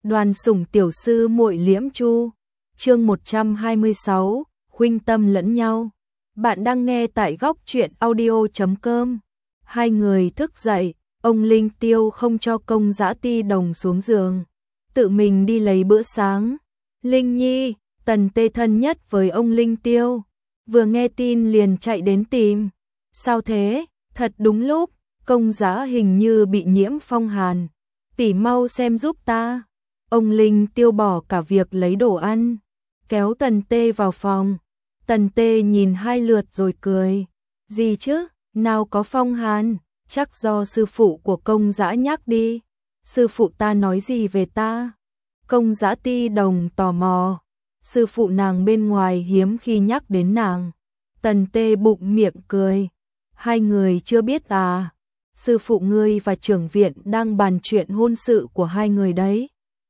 Đoàn Sủng tiểu sư muội Liễm Chu. Chương 126, khuynh tâm lẫn nhau. Bạn đang nghe tại góc truyện audio.com. Hai người thức dậy, ông Linh Tiêu không cho Công Dã Ti Đồng xuống giường, tự mình đi lấy bữa sáng. Linh Nhi, Tần Tê thân nhất với ông Linh Tiêu, vừa nghe tin liền chạy đến tìm. Sao thế? Thật đúng lúc, Công Dã hình như bị nhiễm phong hàn. Tỷ mau xem giúp ta. Ông Linh Tiêu bỏ cả việc lấy đồ ăn, kéo Tần Tê vào phòng. Tần Tê nhìn hai lượt rồi cười. Gì chứ, nào có phong hàn, chắc do sư phụ của Công Dã nhắc đi. Sư phụ ta nói gì về ta? Công Dã Ti Đồng tò mò. Sư phụ nàng bên ngoài hiếm khi nhắc đến nàng. Tần Tê bụng miệng cười. Hai người chưa biết à? Sư phụ ngươi và trưởng viện đang bàn chuyện hôn sự của hai người đấy.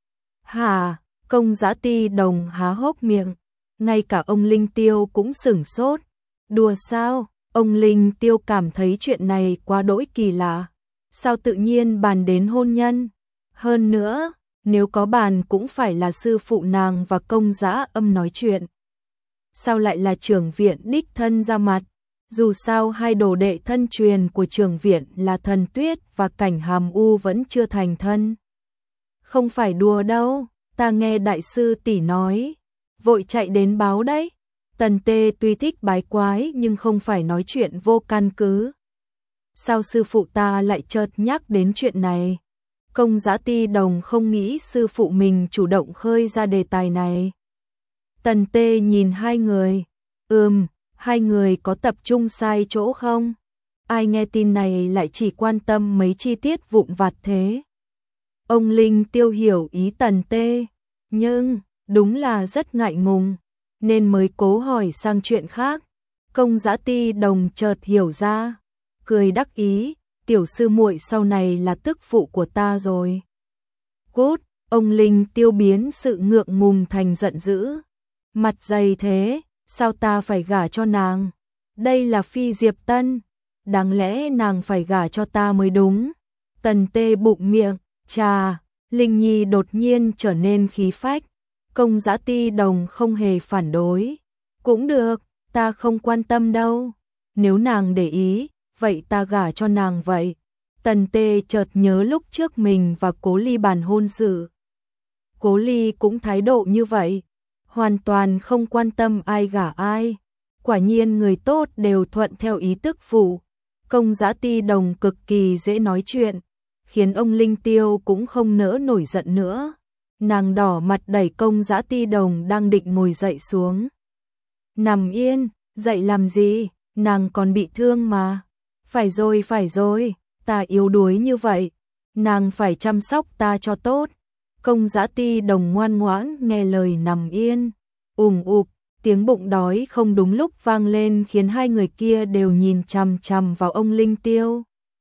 Hả? Công Dã Ti Đồng há hốc miệng. Ngay cả ông Linh Tiêu cũng sửng sốt. Đùa sao? Ông Linh Tiêu cảm thấy chuyện này quá đỗi kỳ lạ. Sao tự nhiên bàn đến hôn nhân? Hơn nữa, nếu có bàn cũng phải là sư phụ nàng và Công Dã Âm nói chuyện. Sao lại là trưởng viện đích thân ra mặt? Dù sao hai đồ đệ thân truyền của trưởng viện là Thần Tuyết và Cảnh Hàm U vẫn chưa thành thân. Không phải đùa đâu, ta nghe đại sư tỷ nói, vội chạy đến báo đấy. Tần Tê tuy thích bái quái nhưng không phải nói chuyện vô căn cứ. Sao sư phụ ta lại chợt nhắc đến chuyện này? Công Dã Ti Đồng không nghĩ sư phụ mình chủ động khơi ra đề tài này. Tần Tê nhìn hai người. Hai người có tập trung sai chỗ không? Ai nghe tin này lại chỉ quan tâm mấy chi tiết vụn vặt thế? Ông Linh Tiêu hiểu ý Tần Tê, nhưng đúng là rất ngại ngùng, nên mới cố hỏi sang chuyện khác. Công Dã Ti Đồng chợt hiểu ra, cười đắc ý, tiểu sư muội sau này là tức phụ của ta rồi. Cút, ông Linh Tiêu biến sự ngượng ngùng thành giận dữ. Mặt dày thế, sao ta phải gả cho nàng? Đây là Phi Diệp Tân, đáng lẽ nàng phải gả cho ta mới đúng. Tần Tê bụng miệng, chà, Linh Nhi đột nhiên trở nên khí phách. Công Dã Ti Đồng không hề phản đối. Cũng được, ta không quan tâm đâu. Nếu nàng để ý, vậy ta gả cho nàng vậy. Tần Tê chợt nhớ lúc trước mình và Cố Ly bàn hôn sự. Cố Ly cũng thái độ như vậy, hoàn toàn không quan tâm ai gả ai. Quả nhiên người tốt đều thuận theo ý tức phụ. Công Dã Ti Đồng cực kỳ dễ nói chuyện, khiến ông Linh Tiêu cũng không nỡ nổi giận nữa. Nàng đỏ mặt đẩy Công Dã Ti Đồng đang định ngồi dậy xuống. Nằm yên, dậy làm gì, nàng còn bị thương mà. Phải rồi, ta yếu đuối như vậy, nàng phải chăm sóc ta cho tốt. Công Dã Ti Đồng ngoan ngoãn nghe lời nằm yên. Ụp, tiếng bụng đói không đúng lúc vang lên khiến hai người kia đều nhìn chằm chằm vào ông Linh Tiêu.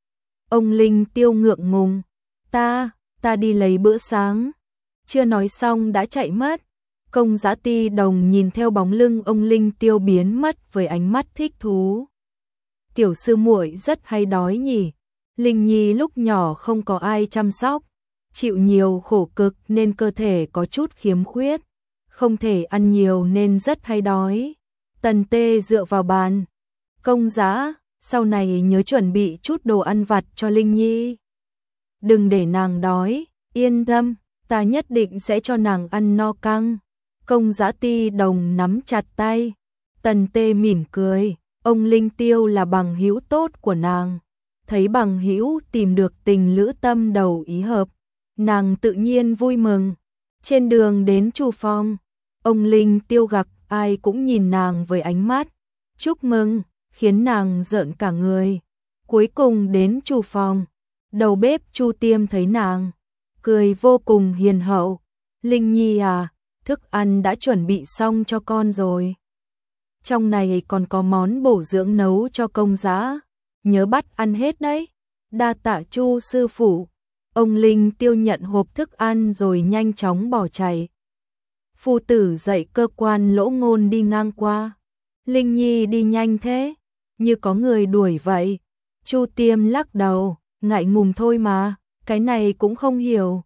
Ông Linh Tiêu ngượng ngùng, ta đi lấy bữa sáng. Chưa nói xong đã chạy mất. Công Dã Ti Đồng nhìn theo bóng lưng ông Linh Tiêu biến mất với ánh mắt thích thú. Tiểu sư muội rất hay đói nhỉ? Linh Nhi lúc nhỏ không có ai chăm sóc, chịu nhiều khổ cực nên cơ thể có chút khiếm khuyết, không thể ăn nhiều nên rất hay đói. Tần Tê dựa vào bàn. Công Dã, sau này nhớ chuẩn bị chút đồ ăn vặt cho Linh Nhi. Đừng để nàng đói, yên tâm, ta nhất định sẽ cho nàng ăn no căng. Công Dã Ti Đồng nắm chặt tay. Tần Tê mỉm cười, ông Linh Tiêu là bằng hữu tốt của nàng. Thấy bằng hữu tìm được tình lữ tâm đầu ý hợp, nàng tự nhiên vui mừng. Trên đường đến Chu Phong, ông Linh Tiêu gặp ai cũng nhìn nàng với ánh mắt chúc mừng, khiến nàng rợn cả người. Cuối cùng đến Chu Phong, đầu bếp Chu Tiêm thấy nàng, cười vô cùng hiền hậu. Linh Nhi à, thức ăn đã chuẩn bị xong cho con rồi. Trong này còn có món bổ dưỡng nấu cho Công Dã, nhớ bắt ăn hết đấy. Đa tạ Chu sư phụ. Ông Linh Tiêu nhận hộp thức ăn rồi nhanh chóng bỏ chạy. Phu tử dạy cơ quan Lỗ Ngôn đi ngang qua. Linh Nhi đi nhanh thế, như có người đuổi vậy. Chu Tiêm lắc đầu, ngại ngùng thôi mà, cái này cũng không hiểu.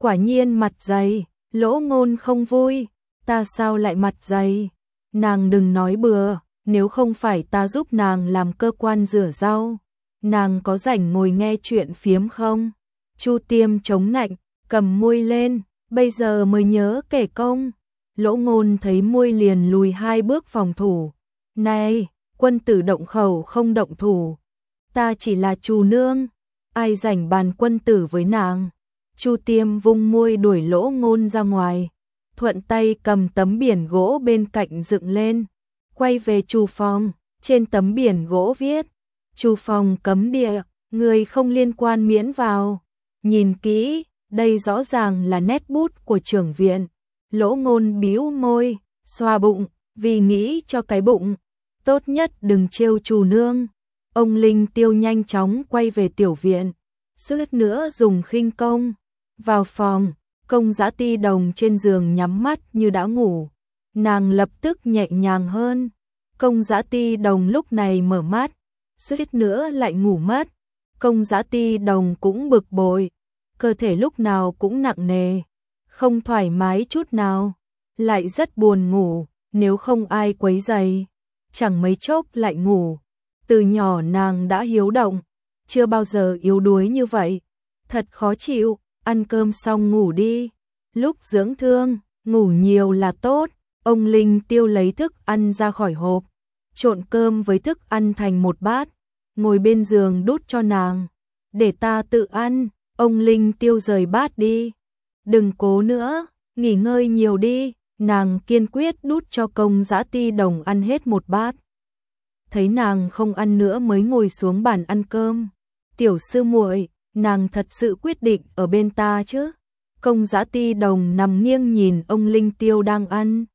Quả nhiên mặt dày, Lỗ Ngôn không vui, ta sao lại mặt dày? Nàng đừng nói bừa, nếu không phải ta giúp nàng làm cơ quan rửa rau, nàng có rảnh ngồi nghe chuyện phiếm không? Chu Tiêm chống nạnh, cầm môi lên, bây giờ mới nhớ kể công. Lỗ Ngôn thấy môi liền lùi 2 bước phòng thủ. Này, quân tử động khẩu không động thủ. Ta chỉ là chủ nương, ai rảnh bàn quân tử với nàng. Chu Tiêm vung môi đuổi Lỗ Ngôn ra ngoài, thuận tay cầm tấm biển gỗ bên cạnh dựng lên, quay về chủ phòng, trên tấm biển gỗ viết: chủ phòng cấm địa, người không liên quan miễn vào. Nhìn kỹ, đây rõ ràng là nét bút của trưởng viện. Lỗ Ngôn bĩu môi, xoa bụng, vì nghĩ cho cái bụng, tốt nhất đừng trêu chủ nương. Ông Linh Tiêu nhanh chóng quay về tiểu viện, suýt nữa dùng khinh công. Vào phòng, Công Dã Ti Đồng trên giường nhắm mắt như đã ngủ, nàng lập tức nhẹ nhàng hơn. Công Dã Ti Đồng lúc này mở mắt, suýt nữa lại ngủ mất. Công Dã Ti Đồng cũng bực bội, cơ thể lúc nào cũng nặng nề, không thoải mái chút nào, lại rất buồn ngủ, nếu không ai quấy rầy, chẳng mấy chốc lại ngủ. Từ nhỏ nàng đã hiếu động, chưa bao giờ yếu đuối như vậy, thật khó chịu. Ăn cơm xong ngủ đi, lúc dưỡng thương, ngủ nhiều là tốt. Ông Linh Tiêu lấy thức ăn ra khỏi hộp, trộn cơm với thức ăn thành một bát, ngồi bên giường đút cho nàng. Để ta tự ăn. Ông Linh Tiêu rời bát đi. Đừng cố nữa, nghỉ ngơi nhiều đi. Nàng kiên quyết đút cho Công Dã Ti Đồng ăn hết một bát. Thấy nàng không ăn nữa mới ngồi xuống bàn ăn cơm. Tiểu sư muội, nàng thật sự quyết định ở bên ta chứ? Công Dã Ti Đồng nằm nghiêng nhìn ông Linh Tiêu đang ăn.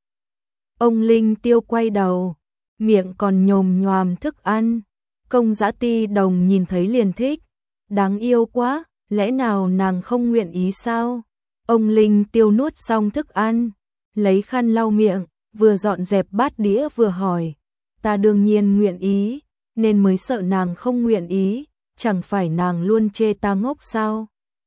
Ông Linh Tiêu quay đầu, miệng còn nhồm nhoàm thức ăn. Công Dã Ti Đồng nhìn thấy liền thích. Đáng yêu quá, lẽ nào nàng không nguyện ý sao? Ông Linh Tiêu nuốt xong thức ăn, lấy khăn lau miệng, vừa dọn dẹp bát đĩa vừa hỏi. Ta đương nhiên nguyện ý, nên mới sợ nàng không nguyện ý, chẳng phải nàng luôn chê ta ngốc sao?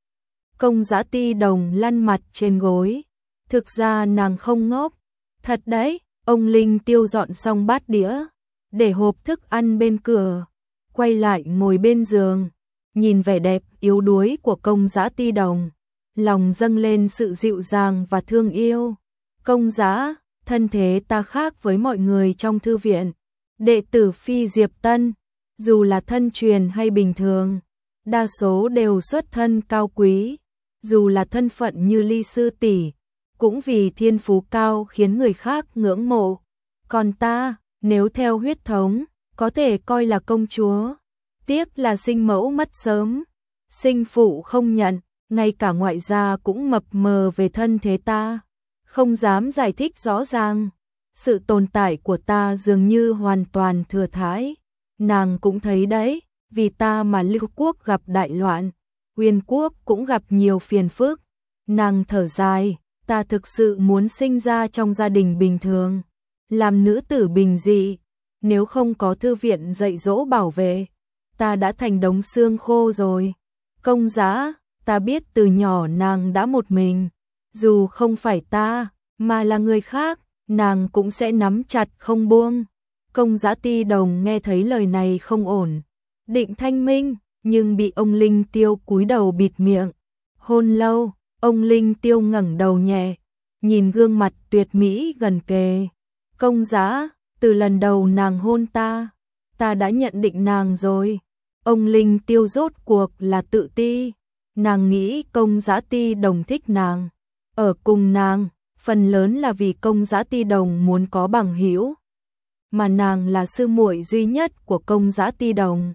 Công Dã Ti Đồng lăn mặt trên gối, thực ra nàng không ngốc, thật đấy. Ông Linh Tiêu dọn xong bát đĩa, để hộp thức ăn bên cửa, quay lại ngồi bên giường, nhìn vẻ đẹp yếu đuối của Công Dã Ti Đồng, lòng dâng lên sự dịu dàng và thương yêu. Công Dã, thân thế ta khác với mọi người trong thư viện. Đệ tử Phi Diệp Tân, dù là thân truyền hay bình thường, đa số đều xuất thân cao quý, dù là thân phận như Ly sư tỷ, cũng vì thiên phú cao khiến người khác ngưỡng mộ. Còn ta, nếu theo huyết thống, có thể coi là công chúa. Tiếc là sinh mẫu mất sớm, sinh phụ không nhận, ngay cả ngoại gia cũng mập mờ về thân thế ta, không dám giải thích rõ ràng. Sự tồn tại của ta dường như hoàn toàn thừa thãi. Nàng cũng thấy đấy, vì ta mà Lưu quốc gặp đại loạn, Uyên quốc cũng gặp nhiều phiền phức. Nàng thở dài, ta thực sự muốn sinh ra trong gia đình bình thường, làm nữ tử bình dị. Nếu không có thư viện dạy dỗ bảo vệ, ta đã thành đống xương khô rồi. Công Dã, ta biết từ nhỏ nàng đã một mình, dù không phải ta, mà là người khác, nàng cũng sẽ nắm chặt không buông. Công Dã Ti Đồng nghe thấy lời này không ổn, định thanh minh, nhưng bị ông Linh Tiêu cúi đầu bịt miệng. Hôn lâu, ông Linh Tiêu ngẩng đầu nhẹ, nhìn gương mặt tuyệt mỹ gần kề. Công Dã, từ lần đầu nàng hôn ta đã nhận định nàng rồi. Ông Linh Tiêu rốt cuộc là tự ti, nàng nghĩ Công Dã Ti Đồng thích nàng, ở cùng nàng, phần lớn là vì Công Dã Ti Đồng muốn có bằng hữu, mà nàng là sư muội duy nhất của Công Dã Ti Đồng.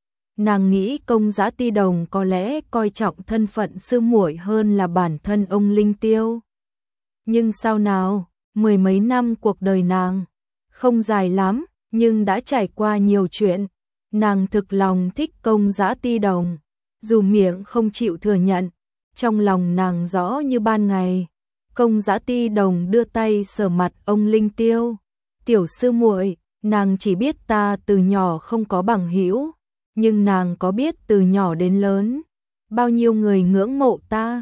Nàng nghĩ Công Dã Ti Đồng có lẽ coi trọng thân phận sư muội hơn là bản thân ông Linh Tiêu. Nhưng sao nào, 10 mấy năm cuộc đời nàng, không dài lắm, nhưng đã trải qua nhiều chuyện. Nàng thực lòng thích Công Dã Ti Đồng, dù miệng không chịu thừa nhận, trong lòng nàng rõ như ban ngày. Công Dã Ti Đồng đưa tay sờ mặt ông Linh Tiêu. Tiểu sư muội, nàng chỉ biết ta từ nhỏ không có bằng hữu, nhưng nàng có biết từ nhỏ đến lớn bao nhiêu người ngưỡng mộ ta.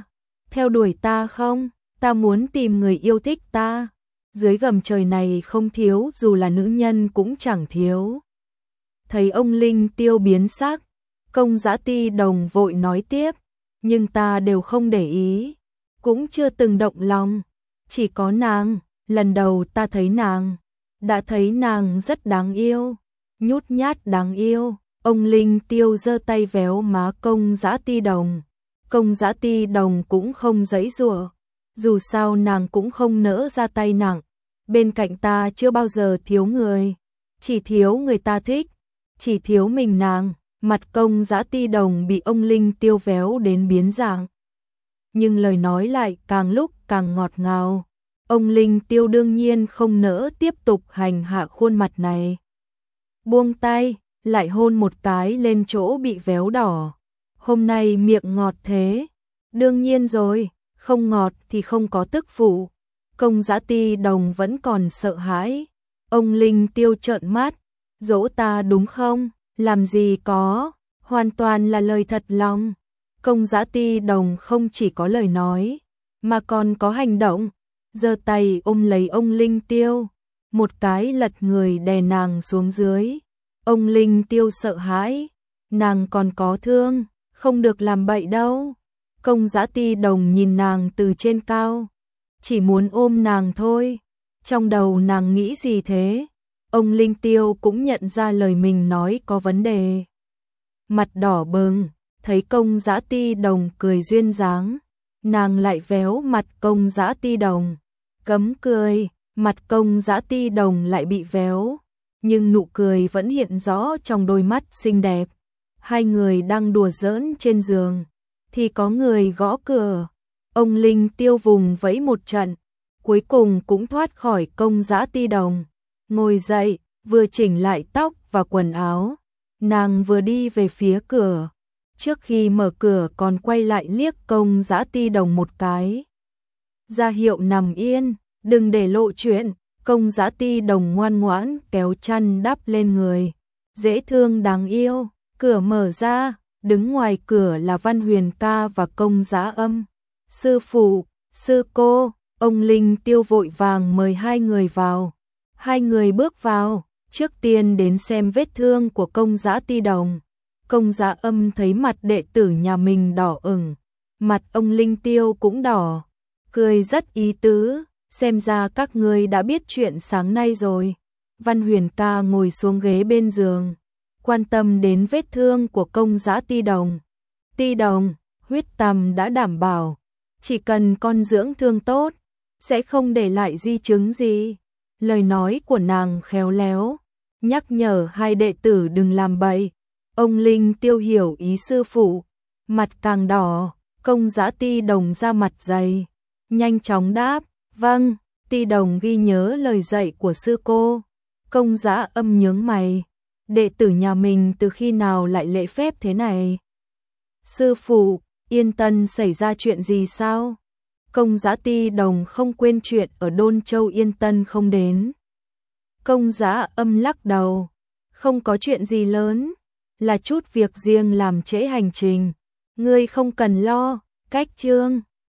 theo đuổi ta không? Ta muốn tìm người yêu thích ta. Dưới gầm trời này không thiếu, dù là nữ nhân cũng chẳng thiếu. Thấy ông Linh Tiêu biến sắc, Công Dã Ti Đồng vội nói tiếp, nhưng ta đều không để ý, cũng chưa từng động lòng, chỉ có nàng, lần đầu ta thấy nàng, đã thấy nàng rất đáng yêu, nhút nhát đáng yêu. Ông Linh Tiêu giơ tay véo má Công Dã Ti Đồng. Công Dã Ti Đồng cũng không giãy giụa, dù sao nàng cũng không nỡ ra tay nặng, bên cạnh ta chưa bao giờ thiếu người, chỉ thiếu người ta thích, chỉ thiếu mình nàng. Mặt Công Dã Ti Đồng bị ông Linh Tiêu véo đến biến dạng, nhưng lời nói lại càng lúc càng ngọt ngào. Ông Linh Tiêu đương nhiên không nỡ tiếp tục hành hạ khuôn mặt này. Buông tay, lại hôn một cái lên chỗ bị véo đỏ. Hôm nay miệng ngọt thế. Đương nhiên rồi, không ngọt thì không có tức phụ. Công Dã Ti Đồng vẫn còn sợ hãi. Ông Linh Tiêu trợn mắt, dỗ ta đúng không? Làm gì có, hoàn toàn là lời thật lòng. Công Dã Ti Đồng không chỉ có lời nói, mà còn có hành động. Giơ tay ôm lấy ông Linh Tiêu, một cái lật người đè nàng xuống dưới. Ông Linh Tiêu sợ hãi, nàng còn có thương, không được làm bậy đâu. Công Dã Ti Đồng nhìn nàng từ trên cao, chỉ muốn ôm nàng thôi. Trong đầu nàng nghĩ gì thế? Ông Linh Tiêu cũng nhận ra lời mình nói có vấn đề. Mặt đỏ bừng, thấy Công Dã Ti Đồng cười duyên dáng, nàng lại véo mặt Công Dã Ti Đồng. Cấm cười, mặt Công Dã Ti Đồng lại bị véo, nhưng nụ cười vẫn hiện rõ trong đôi mắt xinh đẹp. Hai người đang đùa giỡn trên giường, thì có người gõ cửa. Ông Linh Tiêu vùng vẫy một trận, cuối cùng cũng thoát khỏi Công Dã Ti Đồng. Ngồi dậy, vừa chỉnh lại tóc và quần áo, nàng vừa đi về phía cửa. Trước khi mở cửa còn quay lại liếc Công Dã Ti Đồng một cái, ra hiệu nằm yên, đừng để lộ chuyện. Công Dã Ti Đồng ngoan ngoãn kéo chăn đắp lên người, dễ thương đáng yêu. Cửa mở ra, đứng ngoài cửa là Văn Huyền ca và Công Dã Âm. Sư phụ, sư cô. Ông Linh Tiêu vội vàng mời hai người vào. Hai người bước vào, trước tiên đến xem vết thương của Công Dã Ti Đồng. Công Dã Âm thấy mặt đệ tử nhà mình đỏ ửng, mặt ông Linh Tiêu cũng đỏ, cười rất ý tứ, xem ra các ngươi đã biết chuyện sáng nay rồi. Văn Huyền ca ngồi xuống ghế bên giường, quan tâm đến vết thương của Công Dã Ti Đồng. Ti Đồng, huyết tầm đã đảm bảo, chỉ cần con dưỡng thương tốt, sẽ không để lại di chứng gì. Lời nói của nàng khéo léo, nhắc nhở hai đệ tử đừng làm bậy. Ông Linh Tiêu hiểu ý sư phụ, mặt càng đỏ. Công Dã Ti Đồng ra mặt dày, nhanh chóng đáp, vâng. Ti Đồng ghi nhớ lời dạy của sư cô. Công Dã Âm nhướng mày, đệ tử nhà mình từ khi nào lại lễ phép thế này? Sư phụ, Yên Tân xảy ra chuyện gì sao? Công Dã Ti Đồng không quên chuyện ở Đôn Châu Yên Tân không đến. Công Dã Âm lắc đầu, không có chuyện gì lớn, là chút việc riêng làm trễ hành trình, ngươi không cần lo. Cách chương